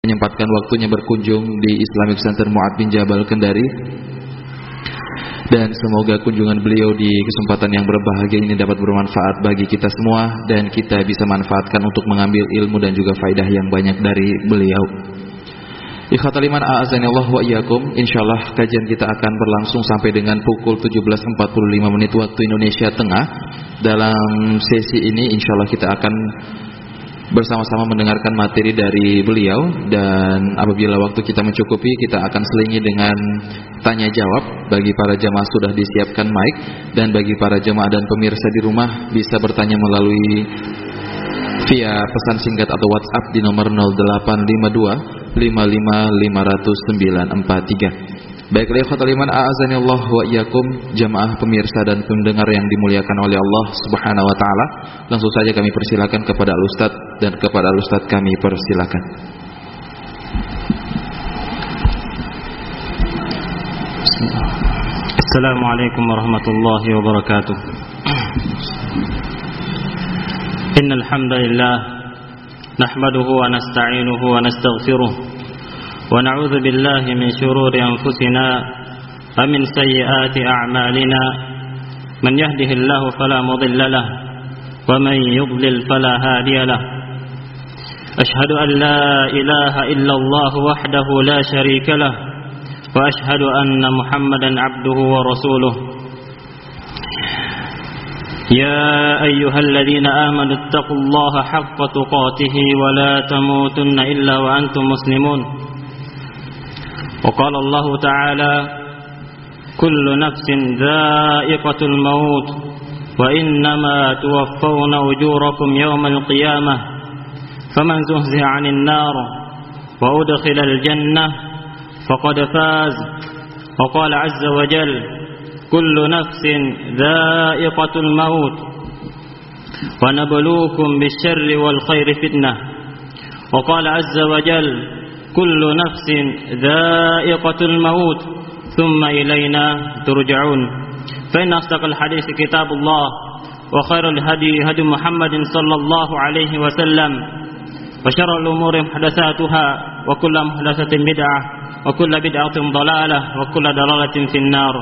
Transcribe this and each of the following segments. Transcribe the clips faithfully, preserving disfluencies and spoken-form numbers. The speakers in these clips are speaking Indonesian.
menyempatkan waktunya berkunjung di Islamic Center Mu'ad bin Jabal Kendari, dan semoga kunjungan beliau di kesempatan yang berbahagia ini dapat bermanfaat bagi kita semua dan kita bisa manfaatkan untuk mengambil ilmu dan juga faedah yang banyak dari beliau. Ikhwatal iman a'azanillah wa iyyakum. Insyaallah kajian kita akan berlangsung sampai dengan pukul tujuh belas empat puluh lima menit waktu Indonesia Tengah. Dalam sesi ini insyaallah kita akan bersama-sama mendengarkan materi dari beliau, dan apabila waktu kita mencukupi kita akan selingi dengan tanya jawab. Bagi para jamaah sudah disiapkan mic, dan bagi para jamaah dan pemirsa di rumah bisa bertanya melalui via pesan singkat atau WhatsApp di nomor nol delapan lima dua lima lima lima nol nol sembilan empat tiga. Baiklah ikhwatal iman a'azanillah wa iyyakum, jamaah pemirsa dan pendengar yang dimuliakan oleh Allah Subhanahu wa taala. Langsung saja kami persilakan kepada Al-Ustaz, dan kepada Al-Ustaz kami persilakan. Assalamualaikum warahmatullahi wabarakatuh. Innal hamdalillah nahmaduhu wa nasta'inuhu wa nastaghfiruh. ونعوذ بالله من شرور أنفسنا ومن سيئات أعمالنا من يهده الله فلا مضل له ومن يضلل فلا هادي له أشهد أن لا إله إلا الله وحده لا شريك له وأشهد أن محمدا عبده ورسوله يا أيها الذين آمنوا اتقوا الله حق تقاته ولا تموتن إلا وأنتم مسلمون وقال الله تعالى كل نفس ذائقة الموت وإنما توفون أجوركم يوم القيامة فمن زحزح عن النار وأدخل الجنة فقد فاز وقال عز وجل كل نفس ذائقة الموت ونبلوكم بالشر والخير فتنة وقال عز وجل كل نفس ذائقة الموت ثم إلينا ترجعون فإن أصدق الحديث كتاب الله وخير الهدي هدي محمد صلى الله عليه وسلم وشر الأمور محدثاتها وكل محدثة بدعة وكل بدعة ضلالة وكل ضلالة في النار.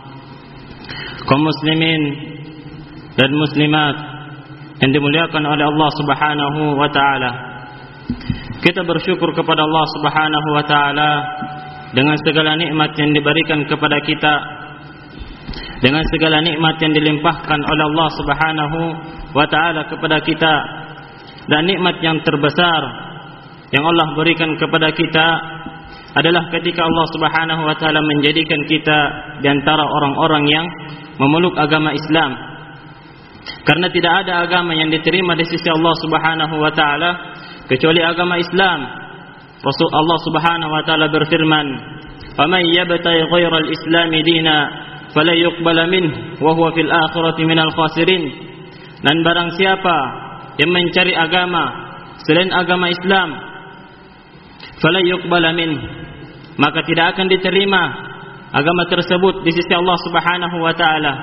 Kaum muslimin dan muslimat yang dimuliakan oleh Allah Subhanahu wa taala, kita bersyukur kepada Allah Subhanahu wa taala dengan segala nikmat yang diberikan kepada kita, dengan segala nikmat yang dilimpahkan oleh Allah Subhanahu wa taala kepada kita. Dan nikmat yang terbesar yang Allah berikan kepada kita adalah ketika Allah Subhanahu wa taala menjadikan kita di antara orang-orang yang memeluk agama Islam. Karena tidak ada agama yang diterima di sisi Allah Subhanahu wa taala kecuali agama Islam. Rasul Allah Subhanahu wa taala berfirman, "Wa may yabtaghi ghairal islami dina fala yuqbala minhu wa huwa fil akhirati minal khasirin." Dan barang siapa yang mencari agama selain agama Islam, fala yuqbala minhu, maka tidak akan diterima agama tersebut di sisi Allah Subhanahu wa taala.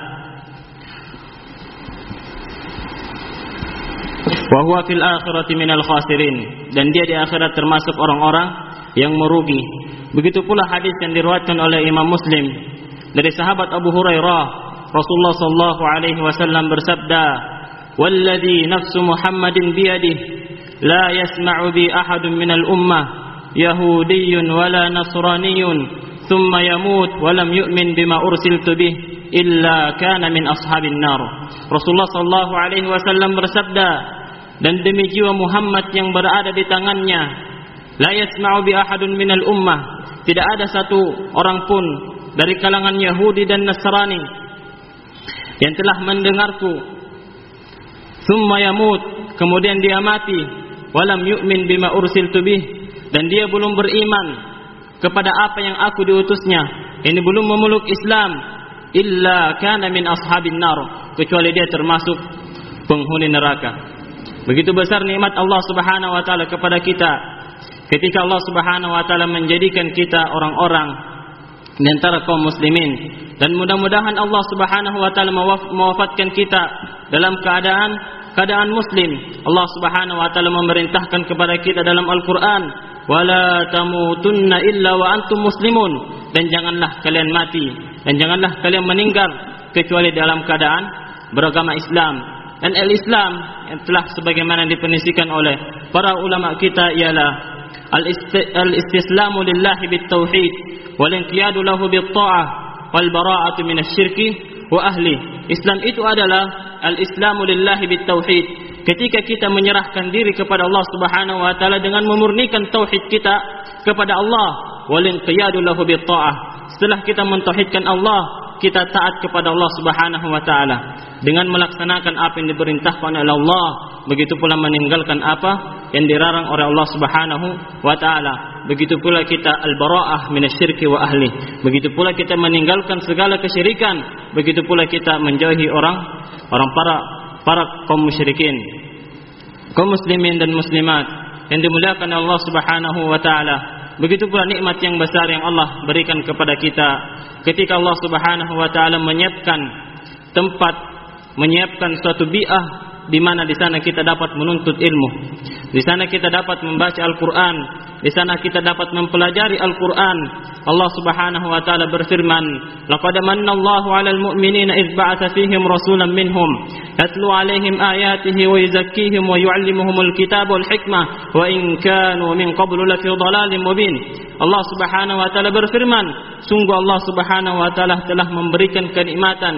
Wa huwa fil akhirati minal khasirin, dan dia di akhirat termasuk orang-orang yang merugi. Begitu pula hadis yang diriwayatkan oleh Imam Muslim dari sahabat Abu Hurairah, Rasulullah sallallahu alaihi wasallam bersabda, "Walladzi nafsu Muhammadin biyadihi la yasma'u bi ahadun minal ummah yahudiyyun wala nasraniyyun thumma yamut wa lam yu'min bima ursiltu bih illa kana min ashabin nar." Rasulullah sallallahu alaihi wasallam bersabda, dan demi jiwa Muhammad yang berada di tangannya, la yasma'u bi ahadun minal ummah, tidak ada satu orang pun dari kalangan Yahudi dan Nasrani yang telah mendengarku, thumma yamut, kemudian dia mati, walam yu'min bima ursiltu bih, dan dia belum beriman kepada apa yang aku diutusnya, ini belum memeluk Islam, illa kana min ashabin nar, kecuali dia termasuk penghuni neraka. Begitu besar nikmat Allah Subhanahu wa taala kepada kita ketika Allah Subhanahu wa taala menjadikan kita orang-orang di antara kaum muslimin, dan mudah-mudahan Allah Subhanahu wa taala mewafatkan kita dalam keadaan keadaan muslim. Allah Subhanahu wa taala memerintahkan kepada kita dalam Al-Qur'an, wala tamutunna illa wa antum muslimun, dan janganlah kalian mati dan janganlah kalian meninggal kecuali dalam keadaan beragama Islam. Dan al-Islam yang telah sebagaimana dipenisikan oleh para ulama kita ialah al-istislamu lillahi bit-tauhid wal inqiyadu lahu bit-ta'ah wal bara'atu minasyirki wa ahli. Islam itu adalah al-islamu lillahi bit-tauhid, ketika kita menyerahkan diri kepada Allah Subhanahu wa taala dengan memurnikan tauhid kita kepada Allah, wal inqiyadu lahu bit-ta'ah. Setelah kita mentauhidkan Allah, kita taat kepada Allah Subhanahu wa taala dengan melaksanakan apa yang diperintahkan oleh Allah, begitu pula meninggalkan apa yang dilarang oleh Allah Subhanahu wa taala. Begitu pula kita al-bara'ah minasyirki wa ahli. Begitu pula kita meninggalkan segala kesyirikan, begitu pula kita menjauhi orang orang para para kaum musyrikin. Kaum muslimin dan muslimat yang dimuliakan Allah Subhanahu wa taala, begitu pula nikmat yang besar yang Allah berikan kepada kita ketika Allah Subhanahu wa taala menyiapkan tempat, menyiapkan suatu bi'ah di mana di sana kita dapat menuntut ilmu. Di sana kita dapat membaca Al-Qur'an, di sana kita dapat mempelajari Al-Qur'an. Allah Subhanahu wa taala berfirman, "Laqad manna Allahu 'alal mu'minina idz ba'atsa fihim rasulan minhum yatlu 'alaihim ayatihi wa yuzakkihim wa yu'allimuhumul kitaba wal hikmah wa in kanu min qablu lafi dhalalin mubin." Allah Subhanahu wa taala berfirman, sungguh Allah Subhanahu wa taala telah memberikan kenikmatan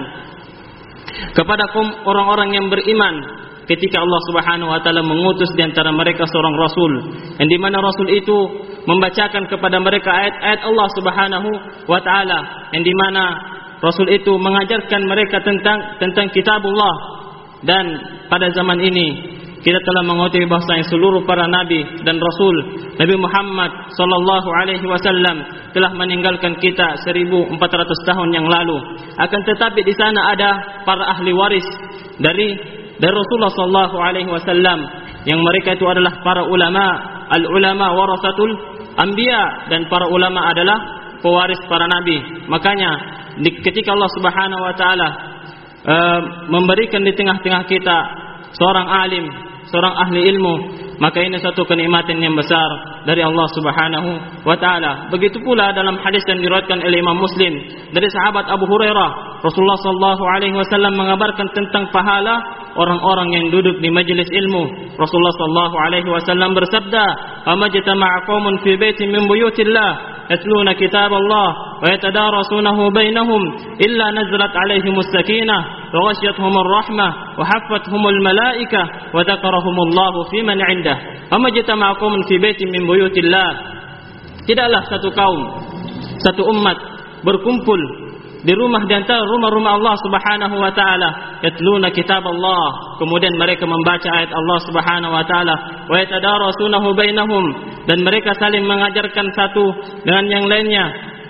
kepada kaum orang-orang yang beriman ketika Allah Subhanahu wa taala mengutus di antara mereka seorang rasul, yang di mana rasul itu membacakan kepada mereka ayat-ayat Allah Subhanahu wa taala, yang di mana rasul itu mengajarkan mereka tentang tentang kitabullah. Dan pada zaman ini kita telah mengetahui bahwa seluruh para nabi dan rasul, Nabi Muhammad sallallahu alaihi wasallam telah meninggalkan kita seribu empat ratus tahun yang lalu. Akan tetapi di sana ada para ahli waris dari dari Rasulullah sallallahu alaihi wasallam, yang mereka itu adalah para ulama. Al-ulama warasatul anbiya, dan para ulama adalah pewaris para nabi. Makanya di, ketika Allah Subhanahu wa taala uh, memberikan di tengah-tengah kita seorang alim, seorang ahli ilmu, maka ini suatu kenikmatan yang besar dari Allah Subhanahu wa taala. Begitu pula dalam hadis yang diriwayatkan oleh Imam Muslim dari sahabat Abu Hurairah, Rasulullah sallallahu alaihi wasallam mengabarkan tentang pahala orang-orang yang duduk di majelis ilmu. Rasulullah sallallahu alaihi wasallam bersabda, "Amajtama'a qaumun fi baitin min buyutillah yatluna kitaballah wa yatadarasunahu bainahum illa nazalat alaihimus sakinah wa ghasyiyatuhumur rahmah wa haffathumul malaikah wa dzakarahumullahu fi man 'indah." Amajtama'a qaumun fi baitin min buyutillah. Tidaklah satu kaum, satu umat berkumpul di rumah di antara rumah-rumah Allah Subhanahu wa taala, yatluna kitab Allah, kemudian mereka membaca ayat Allah Subhanahu wa taala, wa yatadarasunahu bainahum, dan mereka saling mengajarkan satu dengan yang lainnya,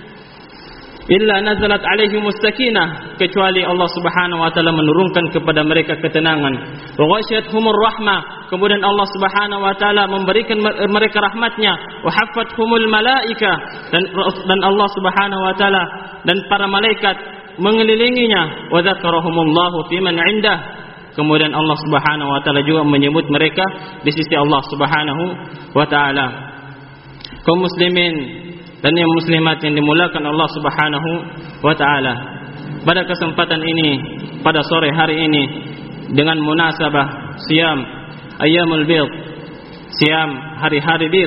illa nazalat alaihimus sakinah, kecuali Allah Subhanahu wa taala menurunkan kepada mereka ketenangan, wa ghasyiyatuhumur rahmah, kemudian Allah Subhanahu wa taala memberikan mereka rahmatnya, wa haffathumul malaikah, dan dan Allah Subhanahu wa taala dan para malaikat mengelilinginya, wa dzakarahumullahu fi man 'indah, kemudian Allah Subhanahu wa taala juga menyebut mereka di sisi Allah Subhanahu wa taala. Kaum muslimin dan yang muslimat yang dimulakan Allah Subhanahu wa taala, pada kesempatan ini, pada sore hari ini, dengan munasabah siam ayyamul bid, siam hari-hari bid,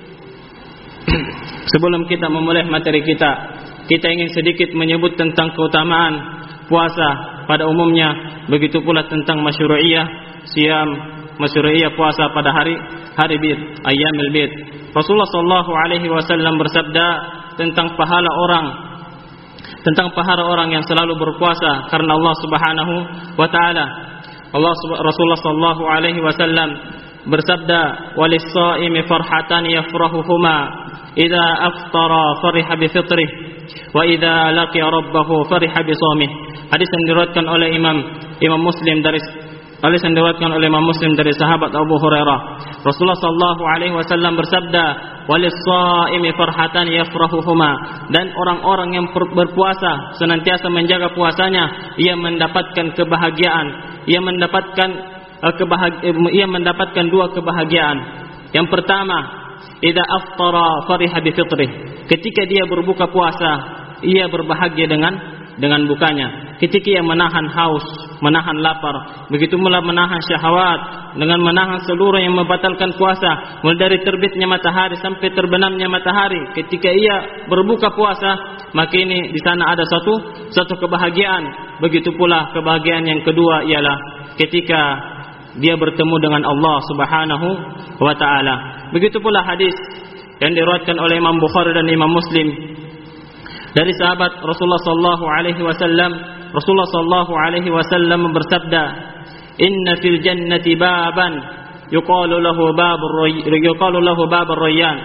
sebelum kita memulai materi kita, kita ingin sedikit menyebut tentang keutamaan puasa pada umumnya, begitu pula tentang masyru'iyah siam, masyru'iyah puasa pada hari hari bid, ayyamul bid. Rasulullah sallallahu alaihi wasallam bersabda tentang pahala orang, tentang pahala orang yang selalu berpuasa karena Allah Subhanahu wa taala. Allah Rasulullah sallallahu alaihi wasallam bersabda, "Walis-shaimi farhatan yafrahuhuma, idza aftara fariha bi fitrih, wa idza laqiya rabbahu fariha bi shaumih." Hadis yang diriwayatkan oleh Imam Imam Muslim dari Hadis yang diriwayatkan oleh Imam Muslim dari sahabat Abu Hurairah. Rasulullah sallallahu alaihi wasallam bersabda, "Walis-shaimi farhatan yafrahuhuma." Dan orang-orang yang berpuasa senantiasa menjaga puasanya, ia mendapatkan kebahagiaan, ia mendapatkan uh, kebahagiaan, ia mendapatkan dua kebahagiaan. Yang pertama, idza aftara fariha bi fitrih. Ketika dia berbuka puasa, ia berbahagia dengan dengan bukanya. Ketika ia menahan haus, menahan lapar, begitu pula menahan syahwat dengan menahan seluruh yang membatalkan puasa, mulai dari terbitnya matahari sampai terbenamnya matahari. Ketika ia berbuka puasa, maka ini di sana ada satu satu kebahagiaan. Begitu pula kebahagiaan yang kedua ialah ketika dia bertemu dengan Allah Subhanahu wa taala. Begitu pula hadis yang diriwayatkan oleh Imam Bukhari dan Imam Muslim dari sahabat Rasulullah sallallahu alaihi wasallam. Rasulullah sallallahu alaihi wasallam bersabda, "Inna fil jannati baban yuqalu lahu babur yuqalu lahu babur rayyan.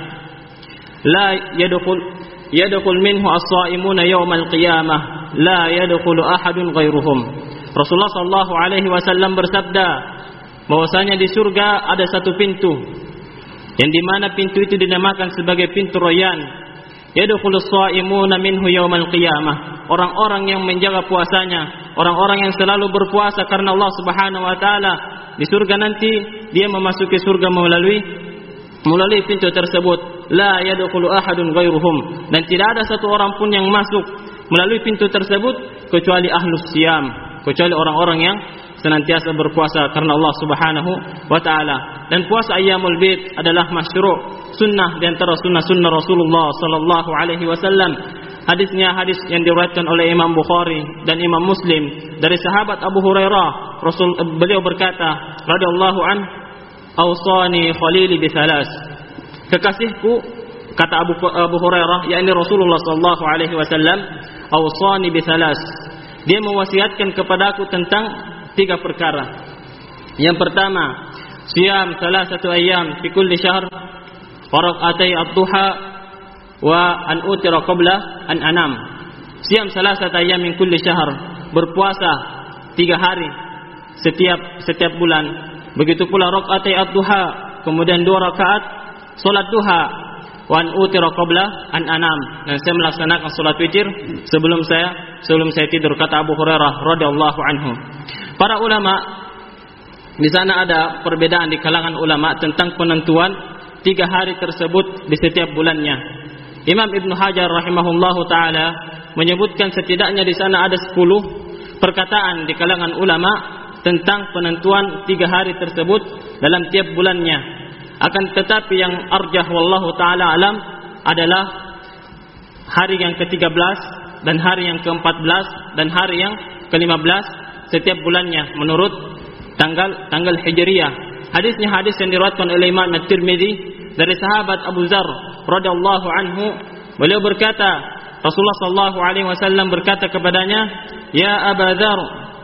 La yadkhul yadkhul minhu as-shaimuna yawmal qiyamah, la yadkhulu ahadun ghairuhum." Rasulullah sallallahu alaihi wasallam bersabda bahwasanya di surga ada satu pintu yang di mana pintu itu dinamakan sebagai pintu Rayyan. Yadkhulus shaimuna minhu yaumal qiyamah. Orang-orang yang menjaga puasanya, orang-orang yang selalu berpuasa karena Allah Subhanahu wa taala, di surga nanti dia memasuki surga melalui melalui pintu tersebut. La yadkhulu ahadun ghairuhum. Dan tidak ada satu orang pun yang masuk melalui pintu tersebut kecuali ahlus siyam, kecuali orang-orang yang senantiasa berpuasa karena Allah Subhanahu wa taala. Dan puasa Ayyamul Bid adalah masyru', sunnah di antara sunnah-sunnah Rasulullah sallallahu alaihi wasallam. Hadisnya hadis yang diriwayatkan oleh Imam Bukhari dan Imam Muslim dari sahabat Abu Hurairah. Rasul beliau berkata, radhiyallahu an, "Awsani khalili bi thalas." Kekasihku, kata Abu Abu Hurairah, yakni Rasulullah sallallahu alaihi wasallam, "Awsani bi thalas." Dia mewasiatkan kepadaku tentang tiga perkara. Yang pertama, siyam salasatu ayyam fi kulli syahr wa rak'atai ad-duha wa an utira qabla an anam. Siyam salasatu ayyam min kulli syahr, berpuasa tiga hari setiap setiap bulan. Begitu pula rak'atai ad-duha, kemudian dua rakaat salat duha, wa an utira qabla an anam, dan saya melaksanakan salat witir sebelum saya sebelum saya tidur, kata Abu Hurairah radhiyallahu anhu. Para ulama di sana ada perbedaan di kalangan ulama tentang penentuan tiga hari tersebut di setiap bulannya. Imam Ibnu Hajar rahimahullahu taala menyebutkan setidaknya di sana ada sepuluh perkataan di kalangan ulama tentang penentuan tiga hari tersebut dalam tiap bulannya. Akan tetapi yang arjah wallahu taala alam adalah hari yang ke tiga belas dan hari yang ke empat belas dan hari yang ke lima belas setiap bulannya menurut tanggal tanggal Hijriyah. Hadisnya hadis yang diriwayatkan oleh Imam At-Tirmidzi dari sahabat Abu Dzar radhiyallahu anhu. Beliau berkata, Rasulullah sallallahu alaihi wasallam berkata kepadanya, "Ya Abu Dzar,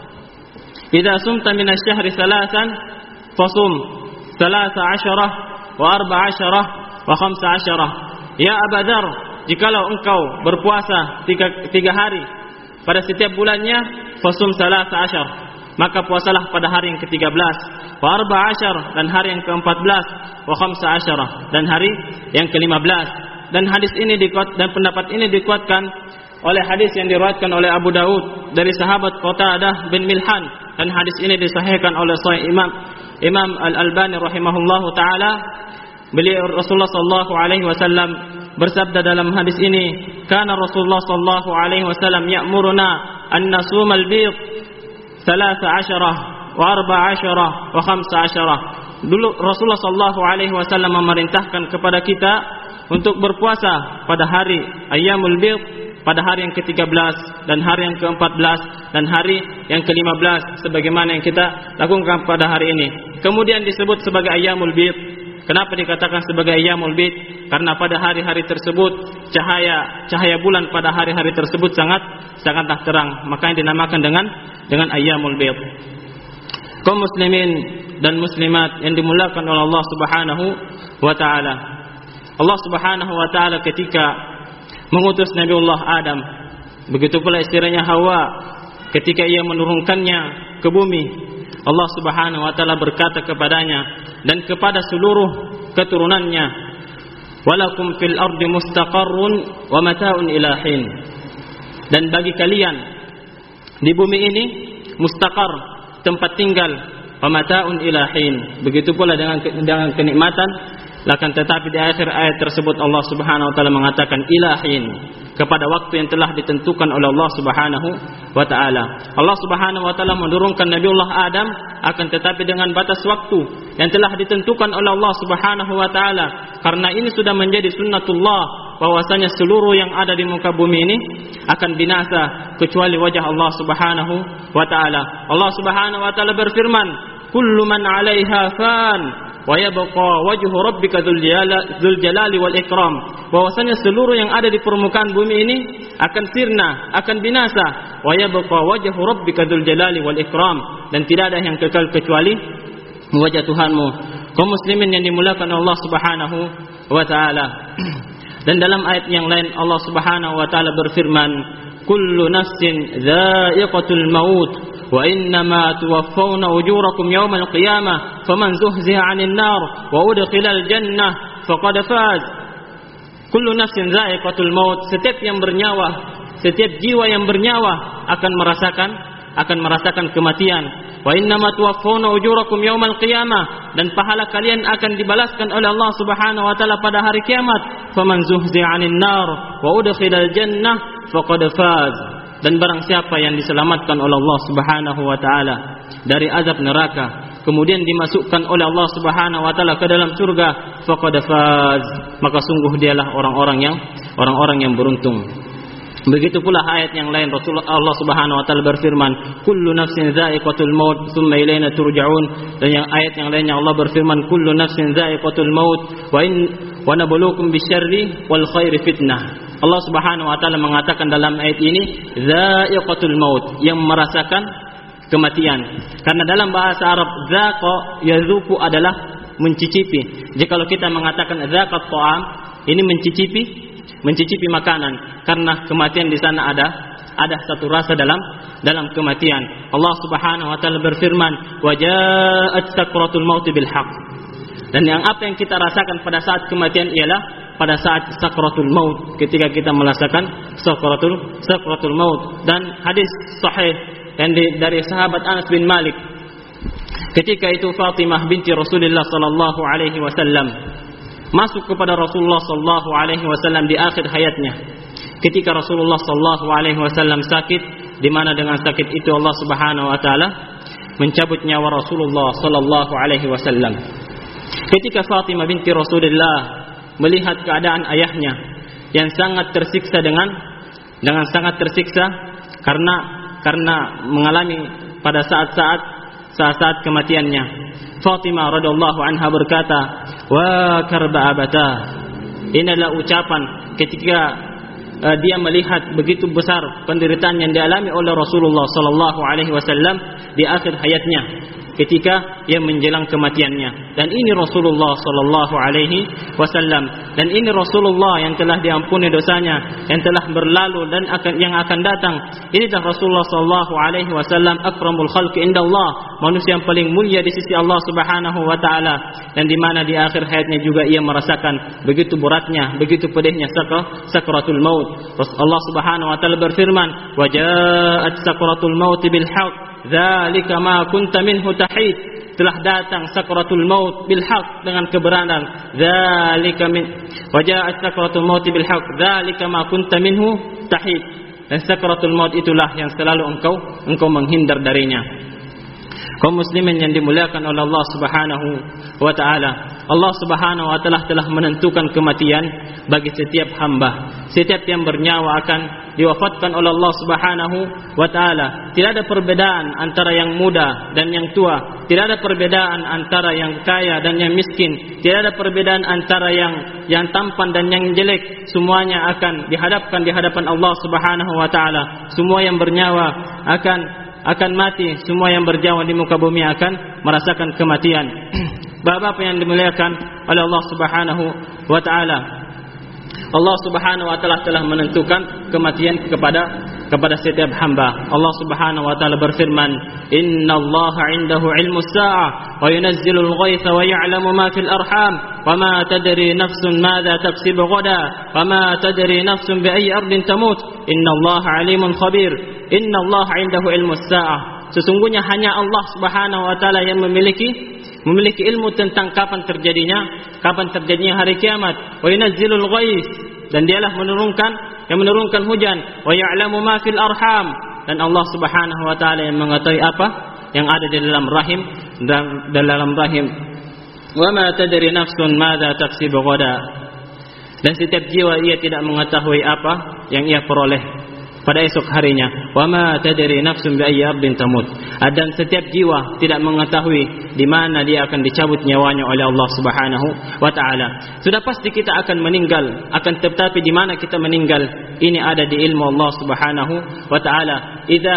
idza sumta min asy-syahri thalathan fasum thalatha asyarah wa arba'a asyarah wa khamsa asyarah." Ya Abu Dzar, jikalau engkau berpuasa tiga, tiga hari pada setiap bulannya, fasum thalatha asyar, maka puasalah pada hari yang ke tiga belas, wa arba'a asyar, dan hari yang ke empat belas, wa khamsa asyarah, dan hari yang ke lima belas. Dan hadis ini dikuat, dan pendapat ini dikuatkan oleh hadis yang diriwayatkan oleh Abu Daud dari sahabat Qatadah bin Milhan, dan hadis ini disahihkan oleh Sahih Imam Imam Al-Albani rahimahullahu taala. Beliau Rasulullah sallallahu alaihi wasallam bersabda dalam hadis ini, "Kana Rasulullah sallallahu alaihi wasallam ya'muruna an nasumal bid thalatha asyarah wa arba'a asyarah wa khamsa asyarah." Dulu Rasulullah sallallahu alaihi wasallam memerintahkan kepada kita untuk berpuasa pada hari Ayyamul Bid, pada hari yang ke tiga belas dan hari yang ke empat belas dan hari yang ke lima belas sebagaimana yang kita lakukan pada hari ini. Kemudian disebut sebagai Ayyamul Bid. Kenapa dikatakan sebagai Ayyamul Bid? Karena pada hari-hari tersebut cahaya cahaya bulan pada hari-hari tersebut sangat sangatlah terang, makanya dinamakan dengan dengan Ayyamul Bid. Kaum muslimin dan muslimat yang dimuliakan oleh Allah Subhanahu wa taala. Allah Subhanahu wa taala ketika mengutus Nabiullah Adam, begitu pula istrinya Hawa ketika ia menurunkannya ke bumi, Allah Subhanahu wa taala berkata kepadanya dan kepada seluruh keturunannya, "Walakum fil ardi mustaqarrun wa mata'un ila hin." Dan bagi kalian di bumi ini mustaqar, tempat tinggal, wa mata'un ila hin. Begitu pula dengan dengan kenikmatan Akan tetapi di akhir ayat tersebut Allah Subhanahu wa taala mengatakan ilahin, kepada waktu yang telah ditentukan oleh Allah Subhanahu wa taala. Allah Subhanahu wa taala menurunkan Nabiullah Adam, akan tetapi dengan batas waktu yang telah ditentukan oleh Allah Subhanahu wa taala. Karena ini sudah menjadi sunnatullah, bahwasanya seluruh yang ada di muka bumi ini akan binasa kecuali wajah Allah Subhanahu wa taala. Allah Subhanahu wa taala berfirman, kullu man 'alaiha fan wa yabqa wajhu rabbika dzul jalali wal ikram. Bahwasanya seluruh yang ada di permukaan bumi ini akan sirna, akan binasa. Wa yabqa wajhu rabbika dzul jalali wal ikram, dan tidak ada yang kekal kecuali wajah Tuhanmu. Kaum muslimin yang dimuliakan Allah Subhanahu wa taala. Dan dalam ayat yang lain Allah Subhanahu wa taala berfirman, kullu nafsin dha'iqatul maut wa innama tuwaffawna ujurakum yawmal qiyamah faman zuhziha 'anil nar wa udkhilal jannah faqad faz. Kullu nafsin dha'iqatul maut, setiap yang bernyawa, setiap jiwa yang bernyawa akan merasakan akan merasakan kematian. Wa innama tuwaffawna ujurakum yawmal qiyamah, dan pahala kalian akan dibalaskan oleh Allah Subhanahu wa taala pada hari kiamat. Faman zuhziha 'anil nar wa udkhilal jannah faqad faz. Dan barang siapa yang diselamatkan oleh Allah Subhanahu wa taala dari azab neraka, kemudian dimasukkan oleh Allah Subhanahu wa taala ke dalam surga, faqad faz, maka sungguh dialah orang-orang yang orang-orang yang beruntung. Begitu pula ayat yang lain Rasulullah Allah Subhanahu wa taala berfirman, kullu nafsin dha'iqatul maut tsumma ilaina turja'un. Dan yang ayat yang lainnya Allah berfirman, kullu nafsin dha'iqatul maut wa in wa nabluukum bisyarri wal khairi fitnah. Allah Subhanahu wa taala mengatakan dalam ayat ini dha'iqatul maut, yang merasakan kematian. Karena dalam bahasa Arab dzaqa yazuqu adalah mencicipi. Jika kalau kita mengatakan dzaqat ta'am, ini mencicipi mencicipi makanan, karena kematian di sana ada ada satu rasa dalam dalam kematian. Allah Subhanahu wa taala berfirman, wa ja'at sakratul maut bil haqq. Dan yang apa yang kita rasakan pada saat kematian ialah pada saat sakratul maut, ketika kita merasakan sakratul sakratul maut. Dan hadis sahih yang dari sahabat Anas bin Malik, ketika itu Fatimah binti Rasulullah sallallahu alaihi wasallam masuk kepada Rasulullah sallallahu alaihi wasallam di akhir hayatnya. Ketika Rasulullah sallallahu alaihi wasallam sakit, di mana dengan sakit itu Allah Subhanahu wa taala mencabut nyawa Rasulullah sallallahu alaihi wasallam. Ketika Fatimah binti Rasulullah melihat keadaan ayahnya yang sangat tersiksa dengan dengan sangat tersiksa karena karena mengalami pada saat-saat saat-saat kematiannya, Fatimah radhiyallahu anha berkata, wa karba abata. Inilah ucapan ketika uh, dia melihat begitu besar penderitaan yang dialami oleh Rasulullah sallallahu alaihi wasallam di akhir hayatnya, ketika ia menjelang kematiannya. Dan ini Rasulullah sallallahu alaihi wasallam, dan ini Rasulullah yang telah diampuni dosanya, yang telah berlalu dan akan yang akan datang. Inilah Rasulullah sallallahu alaihi wasallam, akramul khalqi indallah, manusia yang paling mulia di sisi Allah Subhanahu wa taala. Dan di mana di akhir hayatnya juga ia merasakan begitu beratnya, begitu pedihnya sakratul maut. Allah Subhanahu wa taala berfirman, wa ja'at sakratul maut bil haqq dzalika ma kunta minhu tahid. Telah datang sakratul maut bil haqq, dengan kebenaran. Dzalika min wa ja'at sakratul maut bil haqq dzalika ma kunta minhu tahid. Dan sakratul maut itulah yang selalu engkau engkau menghindar darinya. Kaum muslimin yang dimuliakan oleh Allah Subhanahu wa taala, Allah Subhanahu wa taala telah menentukan kematian bagi setiap hamba. Setiap yang bernyawa akan diwafatkan oleh Allah Subhanahu wa taala. Tidak ada perbedaan antara yang muda dan yang tua. Tidak ada perbedaan antara yang kaya dan yang miskin. Tidak ada perbedaan antara yang yang tampan dan yang jelek. Semuanya akan dihadapkan di hadapan Allah Subhanahu wa taala. Semua yang bernyawa akan akan mati. Semua yang berjalan di muka bumi akan merasakan kematian. Bapak-bapak yang dimuliakan oleh Allah Subhanahu wa taala, Allah Subhanahu wa taala telah menentukan kematian kepada kepada setiap hamba. Allah Subhanahu wa taala berfirman, "Innallaha 'indahu 'ilmus sa'ah wa yunazzilul ghaitha wa ya'lamu ma fil arham wa ma tadri nafsun madza taksibu ghadan wa ma tadri nafsun bi ayyi ardin tamut. Innallaha 'alimun khabir." Innallaha 'indahu 'ilmus sa'ah. Sesungguhnya hanya Allah Subhanahu wa taala yang memiliki memiliki ilmu tentang kapan terjadinya, kapan terjadinya hari kiamat. Wa yunazzilul ghais, dan dialah menurunkan yang menurunkan hujan. Wa ya'lamu ma fil arham, dan Allah Subhanahu wa taala yang mengetahui apa yang ada di dalam rahim dan dalam rahim. Wa ma tadri nafsun madza taksibu ghada, dan setiap jiwa ia tidak mengetahui apa yang ia peroleh pada esok harinya. Wa ma tadri nafsun bi ayyi ardin tamut, dan setiap jiwa tidak mengetahui di mana dia akan dicabut nyawanya oleh Allah Subhanahu wa taala. Sudah pasti kita akan meninggal, akan tetapi di mana kita meninggal ini ada di ilmu Allah Subhanahu wa taala. Idza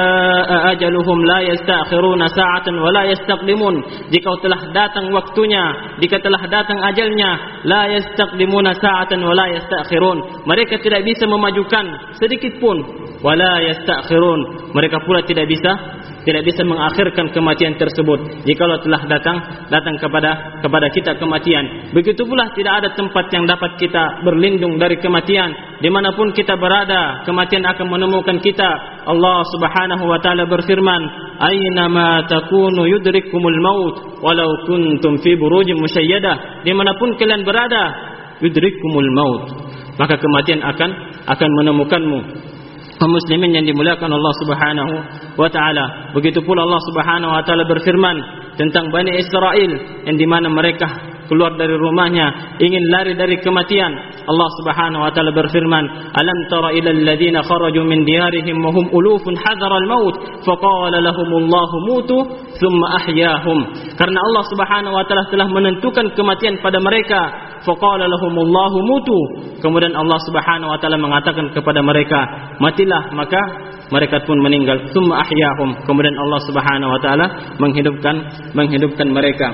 jaa ajaluhum la yastakhiruna sa'atan wa la yastaqdimun, jika telah datang waktunya, jika telah datang ajalnya, la yastaqdimuna sa'atan wa la yastakhirun, mereka tidak bisa memajukan sedikit pun, wa la yastakhirun, mereka pula tidak bisa tidak bisa mengakhirkan kematian tersebut jikalau telah datang datang kepada kepada kita kematian. Begitu pula tidak ada tempat yang dapat kita berlindung dari kematian. Dimanapun kita berada, kematian akan menemukan kita. Allah Subhanahu wa taala berfirman, "Aynama takunu yudrikumul maut walau kuntum fi burujin musyayyadah." Dimanapun kalian berada, yudrikumul maut, maka kematian akan akan menemukanmu. Kaum muslimin yang dimuliakan Allah Subhanahu wa taala. Begitu pula Allah Subhanahu wa taala berfirman tentang Bani Israel yang di mana mereka keluar dari rumahnya ingin lari dari kematian. Allah Subhanahu wa taala berfirman, "Alam tara ilal ladzina kharaju min diyarihim wa hum ulufun hadzara al-maut faqala lahumullahu mutu thumma ahyahum." Karena Allah Subhanahu wa taala telah menentukan kematian pada mereka, faqala lahumullahu mutu, kemudian Allah Subhanahu wa taala mengatakan kepada mereka, matilah, maka mereka pun meninggal. Thumma ahyahum, kemudian Allah Subhanahu wa taala menghidupkan menghidupkan mereka.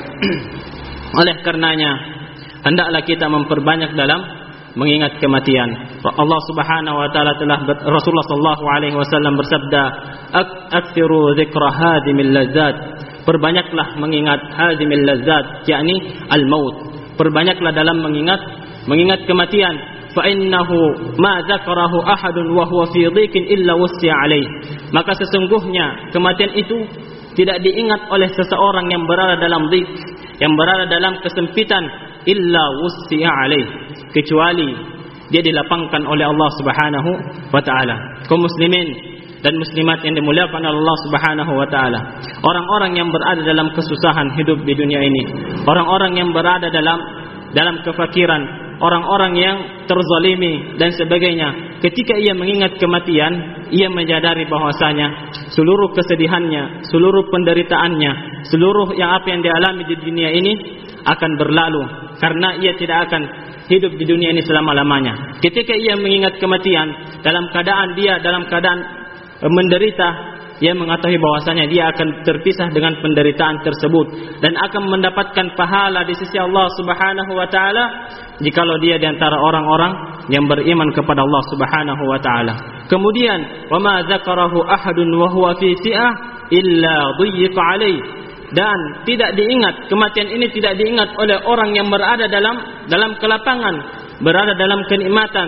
Oleh karenanya hendaklah kita memperbanyak dalam mengingat kematian. Allah Subhanahu wa taala telah, Rasulullah sallallahu alaihi wasallam bersabda, "Aktsiru dzikra hadimil lazzat." Perbanyaklah mengingat hadimil lazzat, yakni al-maut. Perbanyaklah dalam mengingat mengingat kematian. Fa innahu ma dzakarahu ahadun wa huwa fi dhiqin illa wusi'a alaih. Maka sesungguhnya kematian itu tidak diingat oleh seseorang yang berada dalam dhiq, yang berada dalam kesempitan, illa wusi'a alaih, kecuali dia dilapangkan oleh Allah Subhanahu wa taala. Kaum muslimin dan muslimat yang dimuliakan Allah Subhanahu wa taala, orang-orang yang berada dalam kesusahan hidup di dunia ini, orang-orang yang berada dalam dalam kefakiran, orang-orang yang terzalimi dan sebagainya, ketika ia mengingat kematian, ia menyadari bahwasanya seluruh kesedihannya, seluruh penderitaannya, seluruh yang apa yang dialami di dunia ini akan berlalu, karena ia tidak akan hidup di dunia ini selama-lamanya. Ketika ia mengingat kematian, dalam keadaan dia dalam keadaan menderita, ia mengetahui bahwasanya dia akan terpisah dengan penderitaan tersebut dan akan mendapatkan pahala di sisi Allah Subhanahu wa taala jikalau dia di antara orang-orang yang beriman kepada Allah Subhanahu wa taala. Kemudian, wa ma dzakarahu ahadun wa huwa fi si'ah illa dhayyiqa alaih, dan tidak diingat, kematian ini tidak diingat oleh orang yang berada dalam dalam kelapangan, berada dalam kenikmatan,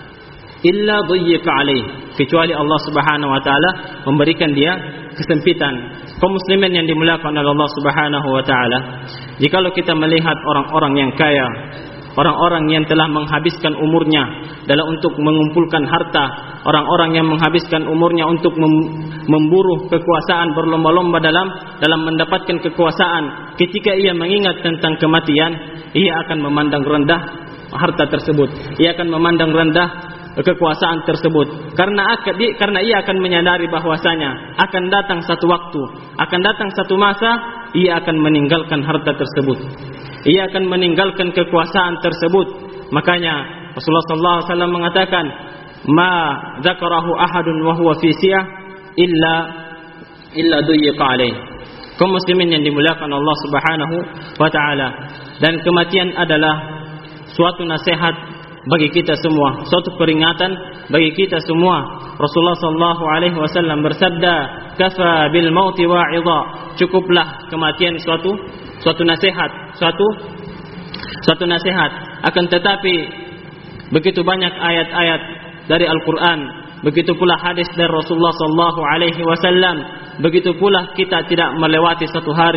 illa dhayyiqa alaih, kecuali Allah Subhanahu wa taala memberikan dia kesempitan. Kaum muslimin yang dimuliakan oleh Allah Subhanahu wa taala, jikalau kita melihat orang-orang yang kaya, orang-orang yang telah menghabiskan umurnya dalam untuk mengumpulkan harta, orang-orang yang menghabiskan umurnya untuk memburu kekuasaan, berlomba-lomba dalam dalam mendapatkan kekuasaan, ketika ia mengingat tentang kematian, ia akan memandang rendah harta tersebut, ia akan memandang rendah kekuasaan tersebut, karena karena ia akan menyadari bahwasanya akan datang satu waktu, akan datang satu masa, ia akan meninggalkan harta tersebut, ia akan meninggalkan kekuasaan tersebut. Makanya Rasulullah sallallahu alaihi wasallam mengatakan, ma dzakarahu ahadun wa huwa fi si'ah illa illa duyyiqa alaih. Kaum muslimin yang dimuliakan Allah Subhanahu wa taala, dan kematian adalah suatu nasihat bagi kita semua, suatu peringatan bagi kita semua. Rasulullah sallallahu alaihi wasallam bersabda, "Kafa bil mauti wa'idha." Cukuplah kematian suatu suatu nasihat, suatu suatu nasihat. Akan tetapi begitu banyak ayat-ayat dari Al-Qur'an, begitu pula hadis dari Rasulullah sallallahu alaihi wasallam, begitu pula kita tidak melewati satu hari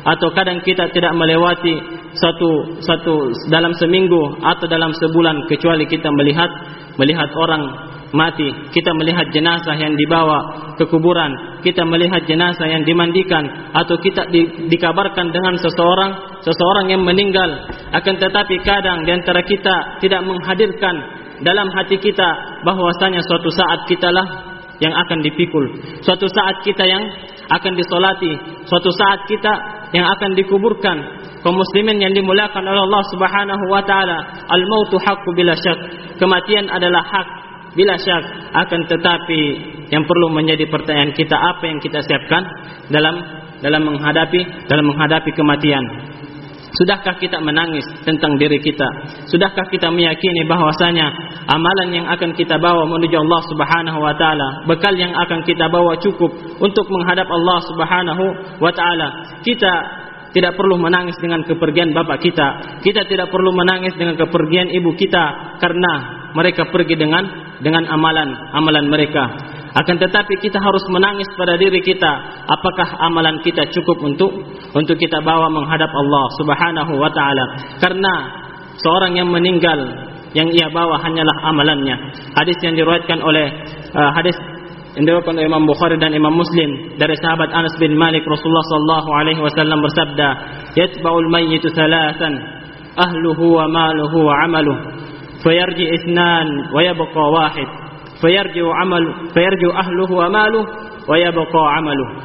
atau kadang kita tidak melewati satu satu dalam seminggu atau dalam sebulan kecuali kita melihat melihat orang mati, kita melihat jenazah yang dibawa ke kuburan, kita melihat jenazah yang dimandikan, atau kita di, dikabarkan dengan seseorang seseorang yang meninggal. Akan tetapi kadang di antara kita tidak menghadirkan dalam hati kita bahwasanya suatu saat kitalah yang akan dipikul, suatu saat kita yang akan disolati, suatu saat kita yang akan dikuburkan. Kaum muslimin yang dimuliakan oleh Allah Subhanahu wa taala, al-mautu haqqu bila syak, kematian adalah hak bila syak. Akan tetapi yang perlu menjadi pertanyaan kita, apa yang kita siapkan dalam dalam menghadapi dalam menghadapi kematian? Sudahkah kita menangis tentang diri kita? Sudahkah kita meyakini bahwasanya amalan yang akan kita bawa menuju Allah Subhanahu wa taala, bekal yang akan kita bawa cukup untuk menghadap Allah Subhanahu wa taala? Kita tidak perlu menangis dengan kepergian bapak kita. Kita tidak perlu menangis dengan kepergian ibu kita, karena mereka pergi dengan dengan amalan amalan mereka. Akan tetapi kita harus menangis pada diri kita, apakah amalan kita cukup untuk untuk kita bawa menghadap Allah Subhanahu wa taala? Karena seorang yang meninggal, yang ia bawa hanyalah amalannya. Hadis yang diriwayatkan oleh uh, hadis yang diriwayatkan oleh Imam Bukhari dan Imam Muslim dari sahabat Anas bin Malik, Rasulullah sallallahu alaihi wasallam bersabda, "Yatba'ul mayyitu thalathan, ahluhu wa maluhu wa 'amaluhu, fayarji ithnan wa yabqa wahid, fayarji'u 'amalu fayarji'u ahluhu wa maluhu wa yabqa 'amaluhu."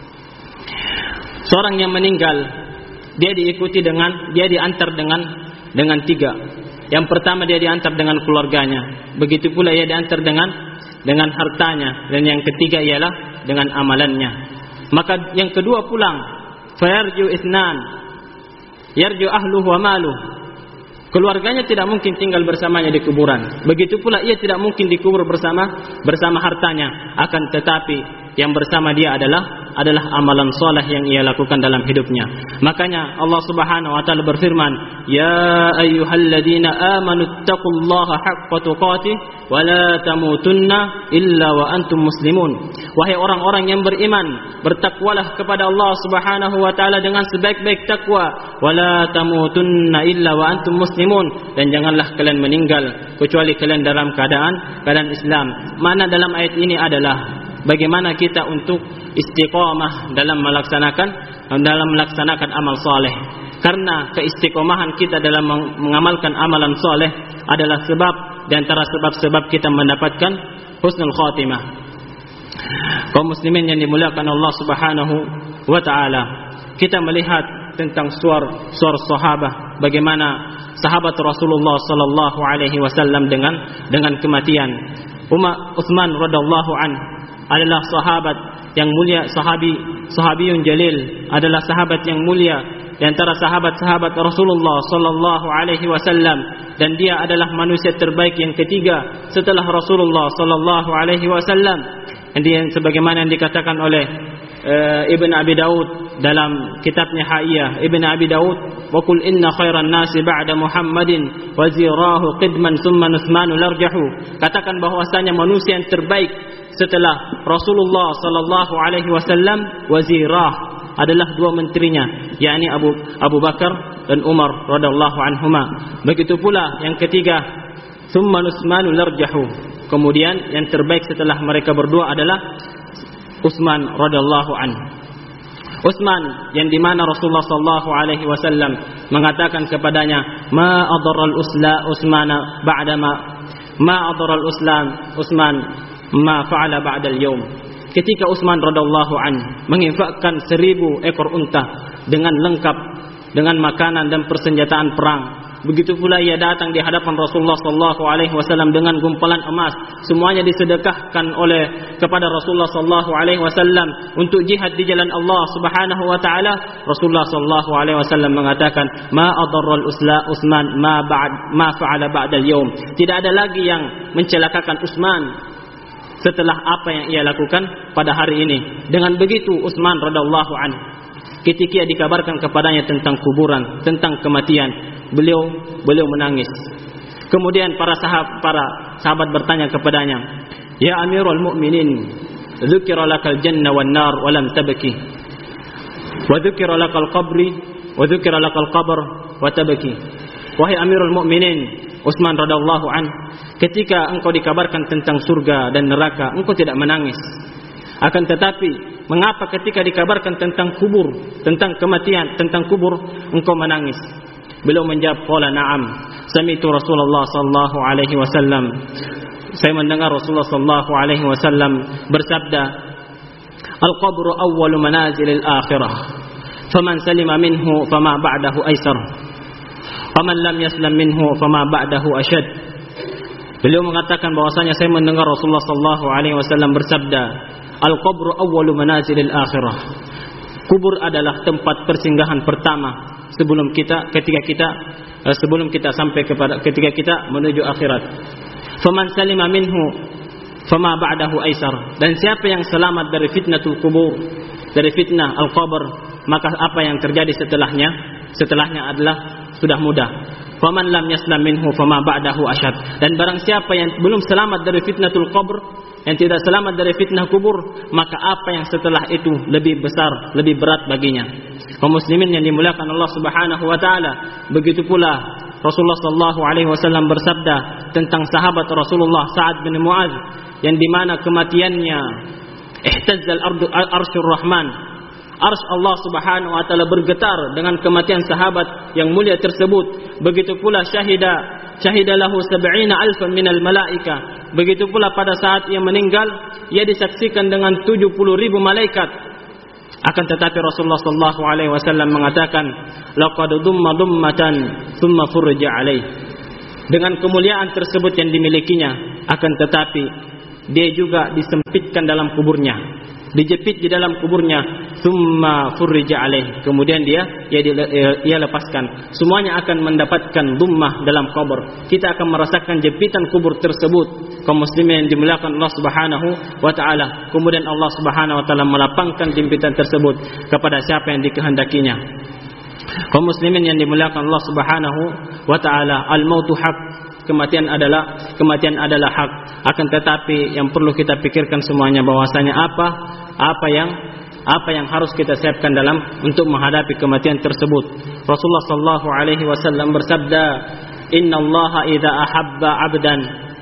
Seorang yang meninggal, dia diikuti dengan dia diantar dengan dengan tiga. Yang pertama dia diantar dengan keluarganya, begitu pula ia diantar dengan dengan hartanya, dan yang ketiga ialah dengan amalannya. Maka yang kedua pulang, fayarju isnan, yarju ahluhu wa maluhu. Keluarganya tidak mungkin tinggal bersamanya di kuburan. Begitu pula ia tidak mungkin dikubur bersama bersama hartanya. Akan tetapi yang bersama dia adalah adalah amalan soleh yang ia lakukan dalam hidupnya. Makanya Allah Subhanahu wa taala berfirman, "Ya ayyuhalladzina amanu taqullaha haqqa tuqatih wa la tamutunna illa wa antum muslimun." Wahai orang-orang yang beriman, bertakwalah kepada Allah Subhanahu wa taala dengan sebaik-baik takwa, wa la tamutunna illa wa antum muslimun, dan janganlah kalian meninggal kecuali kalian dalam keadaan keadaan Islam. Mana dalam ayat ini adalah bagaimana kita untuk istiqamah dalam melaksanakan dalam melaksanakan amal soleh. Karena keistiqomahan kita dalam mengamalkan amalan soleh adalah sebab di antara sebab-sebab kita mendapatkan husnul khatimah. Kaum muslimin yang dimuliakan Allah Subhanahu wa taala, kita melihat tentang suar suar sahabat, bagaimana sahabat Rasulullah sallallahu alaihi wasallam dengan dengan kematian. Umar Utsman radhiyallahu anhu adalah sahabat yang mulia, sahabi sahabiyun jalil, adalah sahabat yang mulia di antara sahabat-sahabat Rasulullah sallallahu alaihi wasallam, dan dia adalah manusia terbaik yang ketiga setelah Rasulullah sallallahu alaihi wasallam. Dan sebagaimana yang dikatakan oleh uh, Ibn Abi Daud dalam kitabnya Haiyah Ibn Abi Daud, wa qul inna khairan nasi ba'da Muhammadin wa zirahu qidman thumma Utsman larjahu. Katakan bahwasanya manusia yang terbaik setelah Rasulullah sallallahu alaihi wasallam wazirah adalah dua menterinya, yakni Abu Abu Bakar dan Umar radhiyallahu anhuma. Begitu pula yang ketiga, thumma Utsman larjahu. Kemudian yang terbaik setelah mereka berdua adalah Utsman radhiyallahu anhu. Utsman yang di mana Rasulullah sallallahu alaihi wasallam mengatakan kepadanya, ma adarral usla Utsmana ba'da ma ma adarral uslam Utsman ma fa'ala ba'da al-yawm. Ketika Utsman radhiyallahu anhu menginfakkan seribu ekor unta dengan lengkap dengan makanan dan persenjataan perang, begitu pula ia datang di hadapan Rasulullah sallallahu alaihi wasallam dengan gumpalan emas, semuanya disedekahkan oleh kepada Rasulullah sallallahu alaihi wasallam untuk jihad di jalan Allah Subhanahu wa taala. Rasulullah sallallahu alaihi wasallam mengatakan, ma adarral usla Utsman ma ba'd ma fa'ala ba'da al-yawm. Tidak ada lagi yang mencelakakan Utsman setelah apa yang ia lakukan pada hari ini. Dengan begitu Utsman radhiyallahu anhu, ketika dikabarkan kepadanya tentang kuburan, tentang kematian, beliau beliau menangis. Kemudian para sahabat para sahabat bertanya kepadanya, ya Amirul Mukminin, dzukira lakal jannah wan nar wa lam tabki. wa dzukira lakal qabri wa dzukira lakal qabr wa tabki. Wahai Amirul Mukminin Utsman radhiyallahu an, ketika engkau dikabarkan tentang surga dan neraka, engkau tidak menangis. Akan tetapi, mengapa ketika dikabarkan tentang kubur, tentang kematian, tentang kubur, engkau menangis? Beliau menjawab, qala na'am, sami'tu Rasulullah sallallahu alaihi wasallam. Saya mendengar Rasulullah sallallahu alaihi wasallam bersabda, al-qabru awwalu manazilil akhirah, faman salima minhu fama ba'dahu aisar, faman lam yaslam minhu fama ba'dahu asyad. Beliau mengatakan bahwasanya saya mendengar Rasulullah sallallahu alaihi wasallam bersabda, al-qabru awwalu manazilil akhirah. Kubur adalah tempat persinggahan pertama sebelum kita ketika kita sebelum kita sampai kepada ketika kita menuju akhirat. Faman salima minhu fama ba'dahu aisar. Dan siapa yang selamat dari fitnatul kubur, dari fitnah al-qabr, maka apa yang terjadi setelahnya setelahnya adalah sudah mudah. Faman lam yaslam minhu fama ba'dahu asyad. Dan barang siapa yang belum selamat dari fitnatul qabr, yang tidak selamat dari fitnah kubur, maka apa yang setelah itu lebih besar, lebih berat baginya. Kaum muslimin yang dimuliakan Allah Subhanahu wa taala, begitu pula Rasulullah sallallahu alaihi wasallam bersabda tentang sahabat Rasulullah Sa'ad bin Mu'adz, yang di mana kematiannya ihtazzal ardu arsyur rahman, arsy Allah Subhanahu wa taala bergetar dengan kematian sahabat yang mulia tersebut. Begitu pula syahida syahida lahu sab'ina alfan minal malaika. Begitu pula pada saat ia meninggal, ia disaksikan dengan tujuh puluh ribu malaikat. Akan tetapi Rasulullah sallallahu alaihi wasallam mengatakan, laqad dumma dummatan thumma furja alaih. Dengan kemuliaan tersebut yang dimilikinya, akan tetapi dia juga disempitkan dalam kuburnya, dijepit di dalam kuburnya, thumma furja alaih. Kemudian dia ia, ia lepaskan. Semuanya akan mendapatkan dummah dalam kubur. Kita akan merasakan jepitan kubur tersebut. Kaum muslimin yang dimuliakan Allah Subhanahu wa taala. Kemudian Allah Subhanahu wa taala melapangkan jempitan tersebut kepada siapa yang dikehendakinya. Kaum muslimin yang dimuliakan Allah Subhanahu wa taala, al-mautu haq. Kematian adalah kematian adalah hak. Akan tetapi yang perlu kita pikirkan semuanya bahwasanya apa apa yang apa yang harus kita siapkan dalam untuk menghadapi kematian tersebut. Rasulullah sallallahu alaihi wasallam bersabda, "Innallaha idza ahabba 'abdan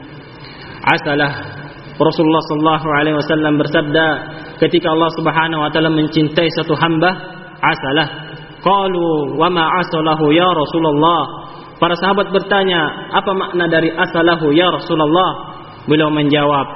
asalah." Rasulullah sallallahu alaihi wasallam bersabda, ketika Allah Subhanahu wa taala mencintai satu hamba, asalah. Qalu wa ma asalahu ya Rasulullah. Para sahabat bertanya, apa makna dari asalahu ya Rasulullah? Beliau menjawab,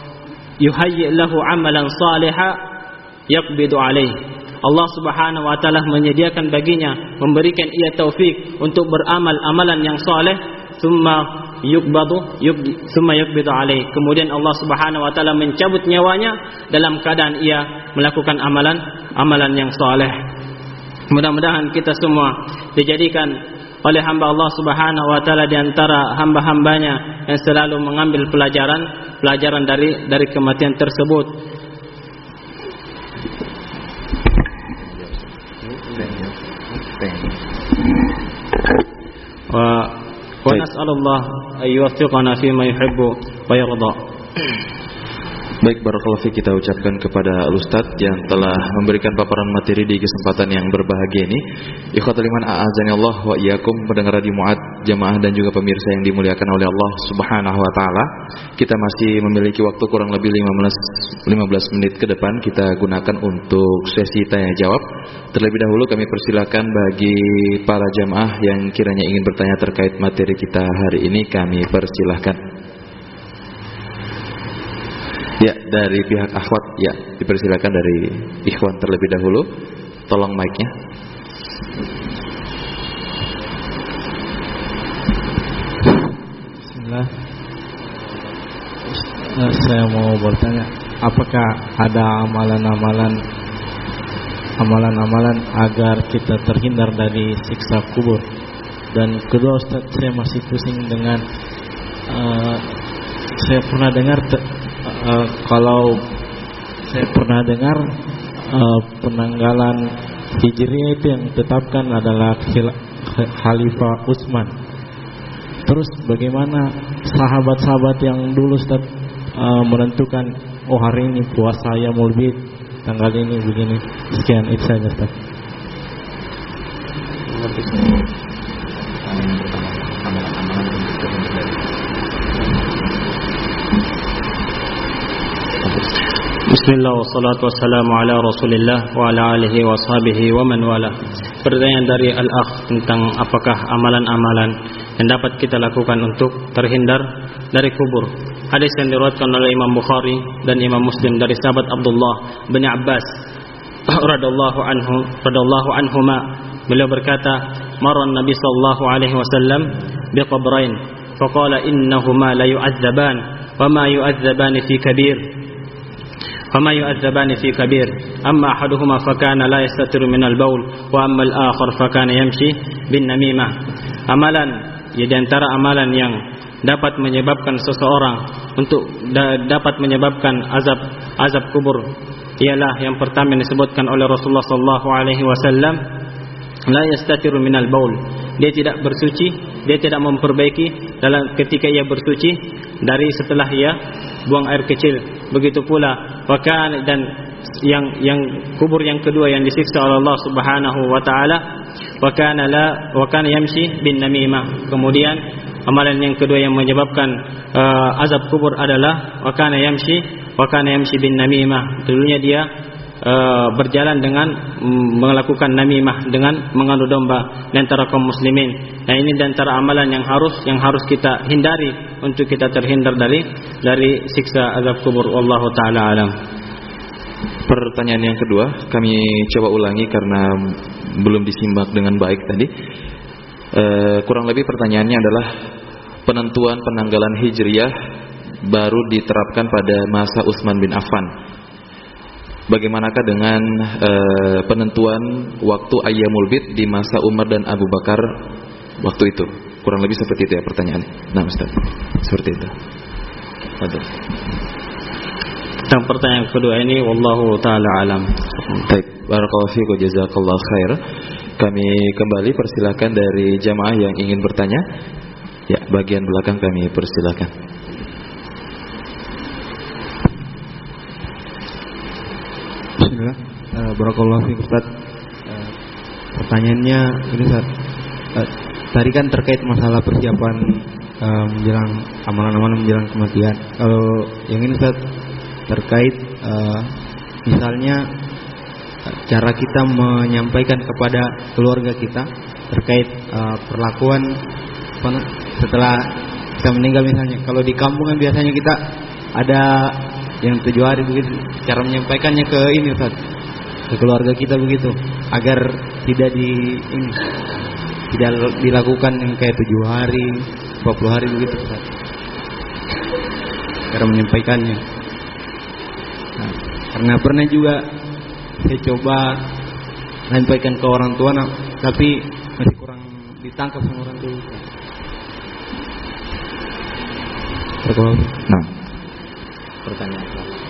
yuhayyi lahu amalan salihah yaqbidu alaih. Allah Subhanahu wa taala menyediakan baginya, memberikan ia taufik untuk beramal amalan yang saleh, thumma yuqbadu thumma yuqbidu alaih. Kemudian Allah Subhanahu wa taala mencabut nyawanya dalam keadaan ia melakukan amalan amalan yang saleh. Mudah-mudahan kita semua dijadikan oleh hamba Allah Subhanahu wa taala di antara hamba-hambanya yang selalu mengambil pelajaran pelajaran dari dari kematian tersebut. Wa wa nas'alullah ayyuwaffiqana fi ma yuhibbu wa yarda. Baik, barakallahu fiik, kita ucapkan kepada Ustaz yang telah memberikan paparan materi di kesempatan yang berbahagia ini. Ikhwatul iman, a'azanillah wa iyyakum, pendengar Radio Mu'ad, jamaah dan juga pemirsa yang dimuliakan oleh Allah Subhanahu wa taala. Kita masih memiliki waktu kurang lebih lima belas menit ke depan kita gunakan untuk sesi tanya jawab. Terlebih dahulu kami persilakan bagi para jamaah yang kiranya ingin bertanya terkait materi kita hari ini, kami persilahkan. Ya, dari pihak akhwat, ya, dipersilakan dari ikhwan terlebih dahulu. Tolong mic-nya. Bismillah. Saya mau bertanya, apakah ada amalan-amalan amalan-amalan agar kita terhindar dari siksa kubur? Dan kedua, Ustaz, saya masih pusing dengan uh, saya pernah dengar te- Uh, kalau saya pernah dengar uh, penanggalan Hijriah itu yang ditetapkan adalah Khalifah Utsman. Terus bagaimana sahabat-sahabat yang dulu Ustaz uh, menentukan, oh hari ini puasa Yaumul Bid, tanggal ini begini. Sekian, itu saja Ustaz. Bismillah wassalatu wassalamu ala Rasulillah wa ala alihi wa sahbihi wa man wala. Pertanyaan dari Al-Akh tentang apakah amalan-amalan yang dapat kita lakukan untuk terhindar dari kubur. Hadis yang diriwayatkan oleh Imam Bukhari dan Imam Muslim dari sahabat Abdullah bin Abbas radhiyallahu anhu radhiyallahu anhuma, beliau berkata, "Marra Nabi sallallahu alaihi wasallam biqabrain, faqala innahuma la yu'adzaban wa ma yu'adzaban fi kabir." فما يؤذبان في كبير أما أحدهما فكان لا يستتر من البول وأما الآخر فكان يمشي بالنميمة. Amalan, ya di antara amalan yang dapat menyebabkan seseorang untuk da, dapat menyebabkan azab azab kubur ialah yang pertama yang disebutkan oleh Rasulullah sallallahu alaihi wasallam, la yastatiru minal baul. Dia tidak bersuci, dia tidak memperbaiki dalam ketika ia bersuci dari setelah ia buang air kecil. Begitu pula wakan, dan yang yang kubur yang kedua yang disiksa oleh Allah Subhanahu wa taala, wakana la wakana yamshi bin namimah. Kemudian amalan yang kedua yang menyebabkan uh, azab kubur adalah wakana yamshi wakana yamshi bin namimah. Dulunya dia Uh, berjalan dengan mm, melakukan namimah, dengan mengadu domba di antara kaum muslimin. Nah, ini di antara amalan yang harus yang harus kita hindari untuk kita terhindar dari dari siksa azab kubur. Wallahu taala alam. Pertanyaan yang kedua kami coba ulangi karena belum disimak dengan baik tadi. Uh, kurang lebih pertanyaannya adalah penentuan penanggalan hijriyah baru diterapkan pada masa Utsman bin Affan. Bagaimanakah dengan uh, penentuan waktu Ayyamul Bid di masa Umar dan Abu Bakar waktu itu? Kurang lebih seperti itu ya pertanyaannya. Nah, Ustaz, seperti itu. Ada. Tentang pertanyaan kedua ini, wallahu taala alam. Baik, barakallahu fiik wa jazakallahu khair. Kami kembali persilakan dari jamaah yang ingin bertanya. Ya, bagian belakang kami persilakan. Bismillah, uh, barakallahu fiik Ustaz. Uh, pertanyaannya ini Ustaz. Uh, tadi kan terkait masalah persiapan uh, menjelang amalan-amalan menjelang kematian. Kalau yang ini Ustaz terkait uh, misalnya uh, cara kita menyampaikan kepada keluarga kita terkait uh, perlakuan apa, setelah kita meninggal misalnya. Kalau di kampung kan biasanya kita ada yang tujuh hari begitu, cara menyampaikannya ke ini Ustaz, ke keluarga kita begitu, agar tidak di ini, tidak dilakukan yang kayak tujuh hari, dua puluh hari begitu Ustaz, cara menyampaikannya. Nah, karena pernah juga saya coba menyampaikan ke orang tua, nah, tapi masih kurang ditangkap sama orang tua. Nah, pertanyaan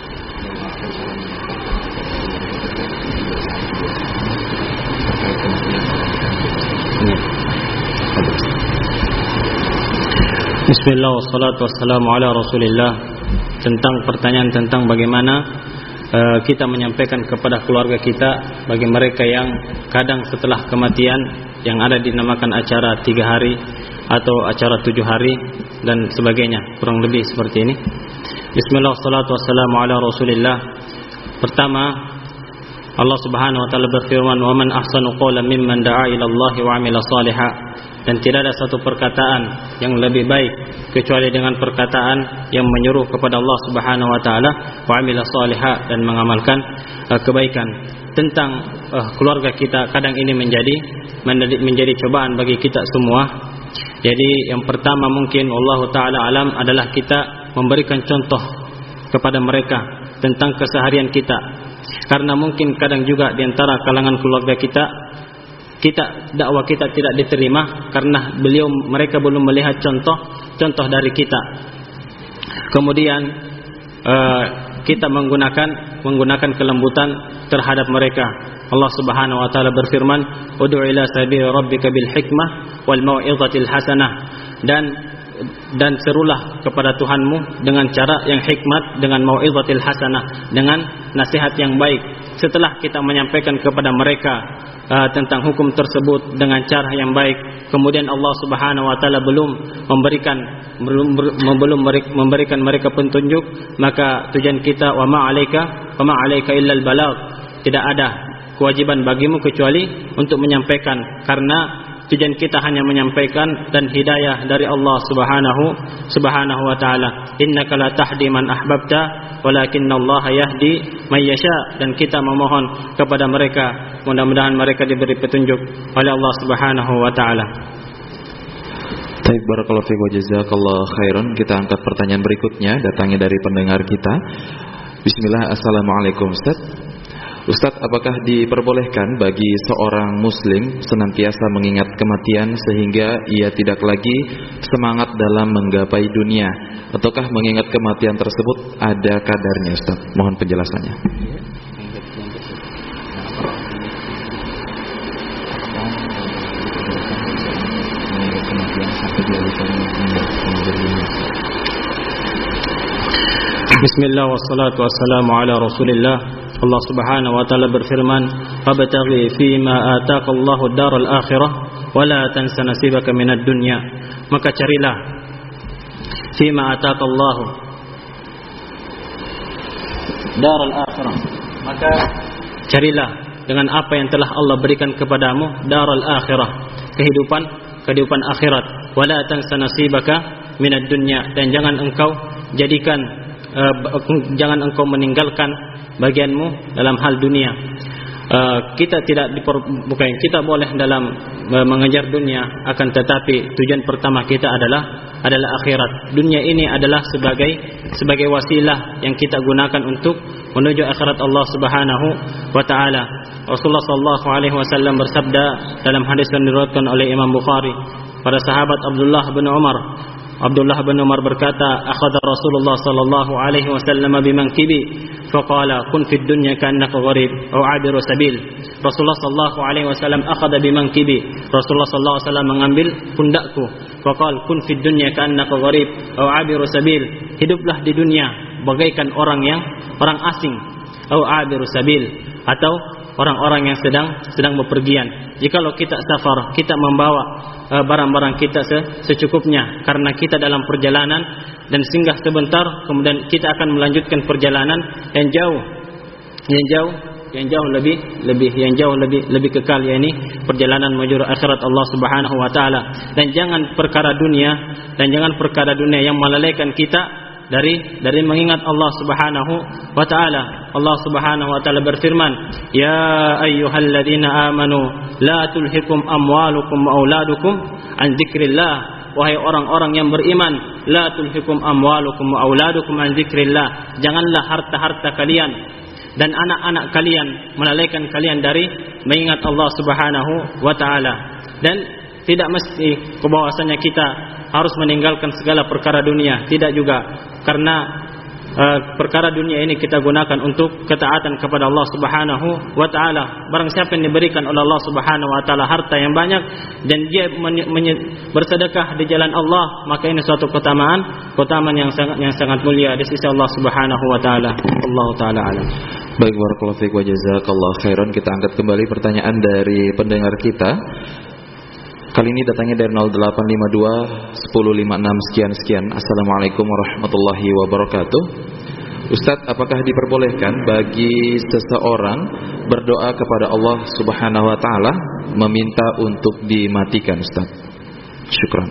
Bismillah wassalatu wassalamu ala Rasulillah. Tentang pertanyaan tentang bagaimana uh, kita menyampaikan kepada keluarga kita bagi mereka yang kadang setelah kematian yang ada dinamakan acara tiga hari atau acara tujuh hari dan sebagainya, kurang lebih seperti ini. Bismillah wassalatu wassalamu ala Rasulillah. Pertama, Allah Subhanahu wa taala berfirman, "Wa man ahsanu qawlan mimman da'a ila Allah wa 'amila shalihan." Dan tidak ada satu perkataan yang lebih baik kecuali dengan perkataan yang menyuruh kepada Allah Subhanahu wa taala wa 'amila shalihan, dan mengamalkan uh, kebaikan. Tentang uh, keluarga kita, kadang ini menjadi menjadi cobaan bagi kita semua. Jadi yang pertama mungkin Allah taala alam adalah kita memberikan contoh kepada mereka tentang keseharian kita. Karena mungkin kadang juga di antara kalangan keluarga kita, kita dakwah kita tidak diterima karena beliau mereka belum melihat contoh contoh dari kita. Kemudian uh, kita menggunakan menggunakan kelembutan terhadap mereka. Allah Subhanahu wa taala berfirman, "Ud'u ila sabili rabbika bil hikmah wal mau'izatil hasanah." Dan dan serulah kepada Tuhanmu dengan cara yang hikmat, dengan mau'izatil hasanah, dengan nasihat yang baik. Setelah kita menyampaikan kepada mereka uh, tentang hukum tersebut dengan cara yang baik, kemudian Allah Subhanahu wa taala belum memberikan belum belum memberikan mereka petunjuk, maka tujuan kita wa ma 'alaika wa ma 'alaika illal balagh. Tidak ada kewajiban bagimu kecuali untuk menyampaikan, karena tujuan kita hanya menyampaikan dan hidayah dari Allah Subhanahu Subhanahu wa taala. Innaka la tahdi man ahbabta walakinallaha yahdi may yasha. Dan kita memohon kepada mereka, mudah-mudahan mereka diberi petunjuk oleh Allah Subhanahu wa taala. Baik, barakallahu fiik wa jazakallahu khairan. Kita angkat pertanyaan berikutnya, datangnya dari pendengar kita. Bismillah. Assalamualaikum Ustaz. Ustaz, apakah diperbolehkan bagi seorang muslim senantiasa mengingat kematian sehingga ia tidak lagi semangat dalam menggapai dunia? Ataukah mengingat kematian tersebut ada kadarnya, Ustaz? Mohon penjelasannya. Bismillah wassalatu wassalamu ala Rasulillah. Allah Subhanahu wa taala berfirman, "Fabtaghi fima ataqallahu ad-daral akhirah wa la tansa nasibaka minad dunya." Maka carilah fima ataqallahu daral akhirah. Maka carilah dengan apa yang telah Allah berikan kepadamu, daral akhirah, kehidupan kehidupan akhirat. Wa la tansa nasibaka minad dunya. Dan jangan engkau jadikan uh, jangan engkau meninggalkan bagianmu dalam hal dunia. Uh, kita tidak diper, bukan kita boleh dalam uh, mengejar dunia, akan tetapi tujuan pertama kita adalah adalah akhirat. Dunia ini adalah sebagai sebagai wasilah yang kita gunakan untuk menuju akhirat Allah Subhanahu wa taala. Rasulullah sallallahu alaihi wasallam bersabda dalam hadis yang diriwayatkan oleh Imam Bukhari, pada sahabat Abdullah bin Umar, Abdullah bin Umar berkata, akhadha Rasulullah sallallahu alaihi wasallam bimankibi faqala kun fid dunya ka'annaka gharib aw 'abiru sabil. Rasulullah sallallahu alaihi wasallam akhadha bimankibi. Rasulullah sallallahu alaihi wasallam mengambil pundakku. Faqala kun fid dunya ka'annaka gharib aw 'abiru sabil. Hiduplah di dunia bagaikan orang yang orang asing, aw 'abiru sabil, atau orang-orang yang sedang sedang bepergian. Jikalau kita safar, kita membawa uh, barang-barang kita secukupnya, karena kita dalam perjalanan dan singgah sebentar, kemudian kita akan melanjutkan perjalanan yang jauh, yang jauh, yang jauh lebih lebih yang jauh lebih lebih kekal, yakni perjalanan menuju akhirat Allah Subhanahu wa taala. Dan jangan perkara dunia dan jangan perkara dunia yang melalaikan kita dari dari mengingat Allah Subhanahu wa taala. Allah Subhanahu wa taala berfirman, "Ya ayyuhalladzina amanu la tulhikum amwalukum wa auladukum an dzikrillah." Wahai orang-orang yang beriman, la tulhikum amwalukum wa auladukum an dzikrillah. Janganlah harta-harta kalian dan anak-anak kalian melalaikan kalian dari mengingat Allah Subhanahu wa taala. Dan tidak mesti bahwasanya kita harus meninggalkan segala perkara dunia, tidak juga, karena uh, perkara dunia ini kita gunakan untuk ketaatan kepada Allah Subhanahu wa taala. Barang siapa yang diberikan oleh Allah Subhanahu wa taala harta yang banyak dan dia men- men- bersedekah di jalan Allah, maka ini suatu keutamaan, keutamaan yang sangat yang sangat mulia di sisi Allah Subhanahu wa taala. Allah taala alam. Baik, barakallahu fiik wa jazakallahu khairan. Kita angkat kembali pertanyaan dari pendengar kita. Kali ini datangnya dari nol delapan lima dua sepuluh lima enam sekian sekian. Assalamualaikum warahmatullahi wabarakatuh. Ustadz, apakah diperbolehkan bagi seseorang berdoa kepada Allah Subhanahu wa taala meminta untuk dimatikan, Ustadz? Syukran.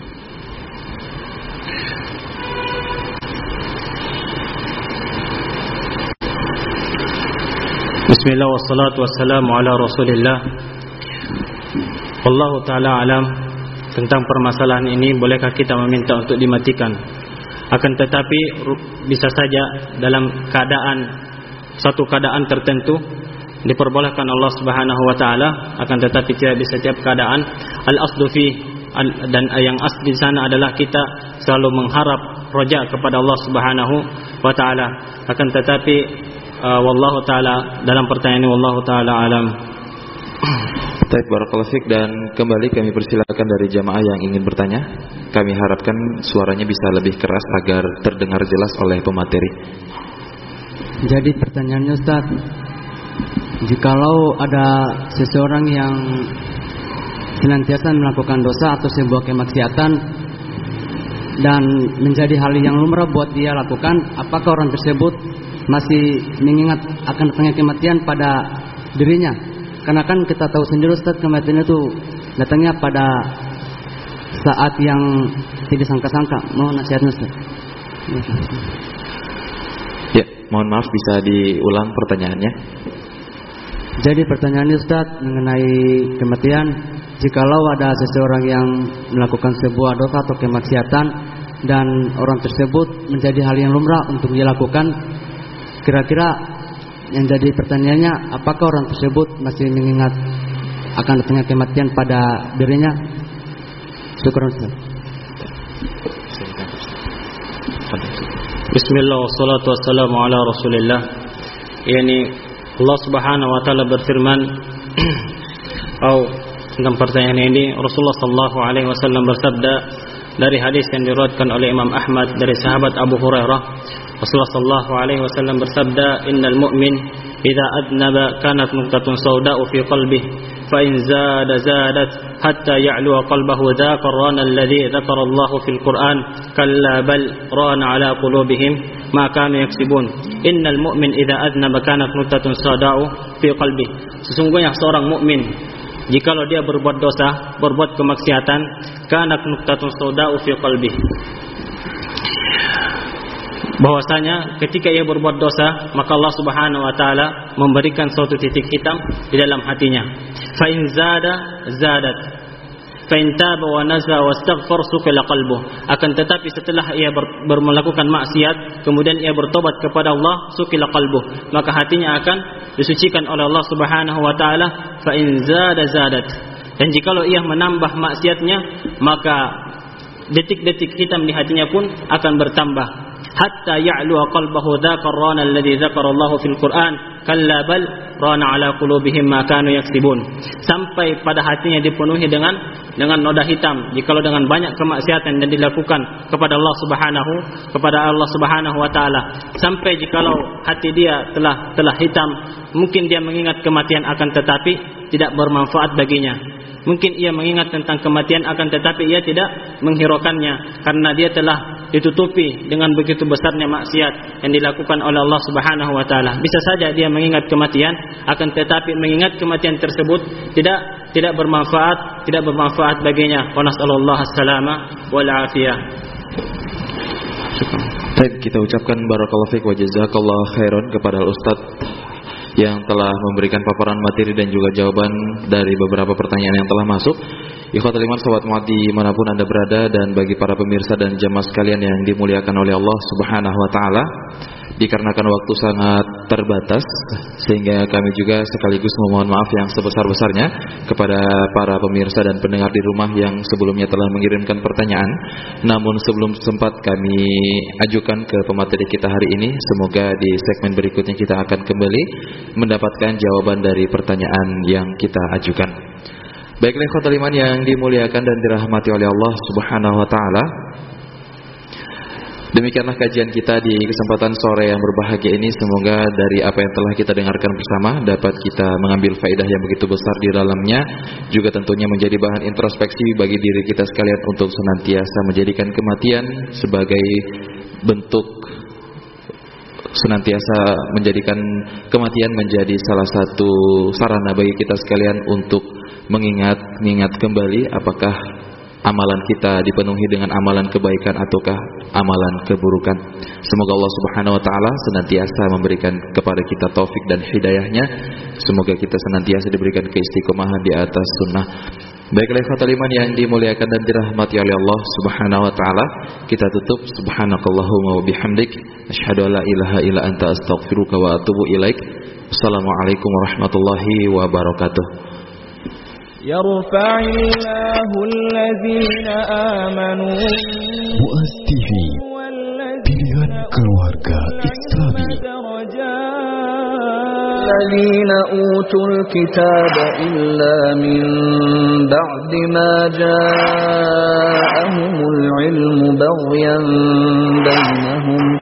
Bismillah wassalatu wassalamu ala Rasulillah. Wallahu ta'ala alam. Tentang permasalahan ini, bolehkah kita meminta untuk dimatikan? Akan tetapi bisa saja dalam keadaan satu keadaan tertentu diperbolehkan Allah Subhanahu wa taala, akan tetapi tidak di setiap keadaan. Al-aslu fi dan yang asli di sana adalah kita selalu mengharap roja kepada Allah Subhanahu wa taala. Akan tetapi uh, wallahu taala, dalam pertanyaan ini wallahu taala alam. Baik, barakallahu fiik, dan kembali kami persilakan dari jamaah yang ingin bertanya. Kami harapkan suaranya bisa lebih keras agar terdengar jelas oleh pemateri. Jadi pertanyaannya Ustaz, jikalau ada seseorang yang senantiasa melakukan dosa atau sebuah kemaksiatan dan menjadi hal yang lumrah buat dia lakukan, apakah orang tersebut masih mengingat akan datangnya kematian pada dirinya? Karena kan kita tahu sendiri Ustaz, kematian itu datangnya pada saat yang tidak sangka-sangka. Mohon nasihatnya Ustaz. Ya, mohon maaf, bisa diulang pertanyaannya. Jadi pertanyaannya Ustaz mengenai kematian, jikalau ada seseorang yang melakukan sebuah dosa atau kemaksiatan dan orang tersebut menjadi hal yang lumrah untuk dilakukan, kira-kira yang jadi pertanyaannya, apakah orang tersebut masih mengingat akan datangnya kematian pada dirinya? Syukur Ustaz. Bismillah wassalatu wassalamu ala Rasulillah. Yani Allah Subhanahu wa taala berfirman atau tentang pertanyaan ini, Rasulullah sallallahu alaihi wasallam bersabda dari hadis yang diriwayatkan oleh Imam Ahmad dari sahabat Abu Hurairah. Rasulullah sallallahu alaihi wasallam bersabda, "Innal mu'min idza adnaba kanat nuqtatun sawda'u fi qalbihi, fa in zada zadat hatta ya'lu qalbahu dzaka ar-rana alladhi dzakara Allahu fil Qur'an, kalla bal rana 'ala qulubihim ma kanu yaksibun." Innal mu'min idza adnaba kanat nuqtatun sawda'u fi qalbihi. Sesungguhnya seorang mukmin jikalau dia berbuat dosa, berbuat kemaksiatan, kanat nuqtatun sawda'u fi qalbihi, bahwasanya ketika ia berbuat dosa, maka Allah Subhanahu wa taala memberikan suatu titik hitam di dalam hatinya. Fa in zada zadat, fa in taba wa naza wastaghfar suqila qalbuh. Akan tetapi setelah ia ber, ber melakukan maksiat, kemudian ia bertobat kepada Allah, suqila qalbuh, maka hatinya akan disucikan oleh Allah Subhanahu wa taala. Fa in zada zadat, dan jikalau ia menambah maksiatnya, maka detik-detik hitam di hatinya pun akan bertambah. Hatta ya'lu qalbahu dzaka ar-rana alladhi dzakara Allahu fil Qur'an, kalla bal rana 'ala qulubihim ma kanu yaksibun. Sampai pada hatinya dipenuhi dengan dengan noda hitam jikalau dengan banyak kemaksiatan yang dilakukan kepada Allah Subhanahu kepada Allah Subhanahu wa taala. Sampai jikalau hati dia telah telah hitam, mungkin dia mengingat kematian akan tetapi tidak bermanfaat baginya. Mungkin ia mengingat tentang kematian akan tetapi ia tidak menghiraukannya karena dia telah ditutupi dengan begitu besarnya maksiat yang dilakukan oleh Allah Subhanahu wa taala. Bisa saja dia mengingat kematian akan tetapi mengingat kematian tersebut tidak tidak bermanfaat, tidak bermanfaat baginya. Wa nasallallahu as-salama wal afiyah. Baik, kita ucapkan barakallahu fiik wa jazakallahu khairan kepada Ustaz yang telah memberikan paparan materi dan juga jawaban dari beberapa pertanyaan yang telah masuk. Ikhwatul iman, sahabat muat dimanapun Anda berada, dan bagi para pemirsa dan jamaah sekalian yang dimuliakan oleh Allah Subhanahu wa taala, dikarenakan waktu sangat terbatas sehingga kami juga sekaligus memohon maaf yang sebesar-besarnya kepada para pemirsa dan pendengar di rumah yang sebelumnya telah mengirimkan pertanyaan, namun sebelum sempat kami ajukan ke pemateri kita hari ini. Semoga di segmen berikutnya kita akan kembali mendapatkan jawaban dari pertanyaan yang kita ajukan. Baiklah ikhwatul iman yang dimuliakan dan dirahmati oleh Allah Subhanahu wa taala, demikianlah kajian kita di kesempatan sore yang berbahagia ini. Semoga dari apa yang telah kita dengarkan bersama dapat kita mengambil faedah yang begitu besar di dalamnya, juga tentunya menjadi bahan introspeksi bagi diri kita sekalian untuk senantiasa menjadikan kematian sebagai bentuk, senantiasa menjadikan kematian menjadi salah satu sarana bagi kita sekalian untuk mengingat-ingat kembali apakah amalan kita dipenuhi dengan amalan kebaikan ataukah amalan keburukan. Semoga Allah Subhanahu wa taala senantiasa memberikan kepada kita taufik dan hidayahnya. Semoga kita senantiasa diberikan keistiqomahan di atas sunnah. Baiklah ikhwatul iman yang dimuliakan dan dirahmati oleh Allah Subhanahu wa taala, kita tutup subhanakallahumma wa bihamdik asyhadu an la ilaha illa anta astaghfiruka wa atubu ilaik. Assalamualaikum warahmatullahi wabarakatuh. يرفع الله الذين آمنوا Muaz T V, pilihan keluarga Islami. الذين أوتوا الكتاب إلا من بعد ما جاءهم العلم بغيا بينهم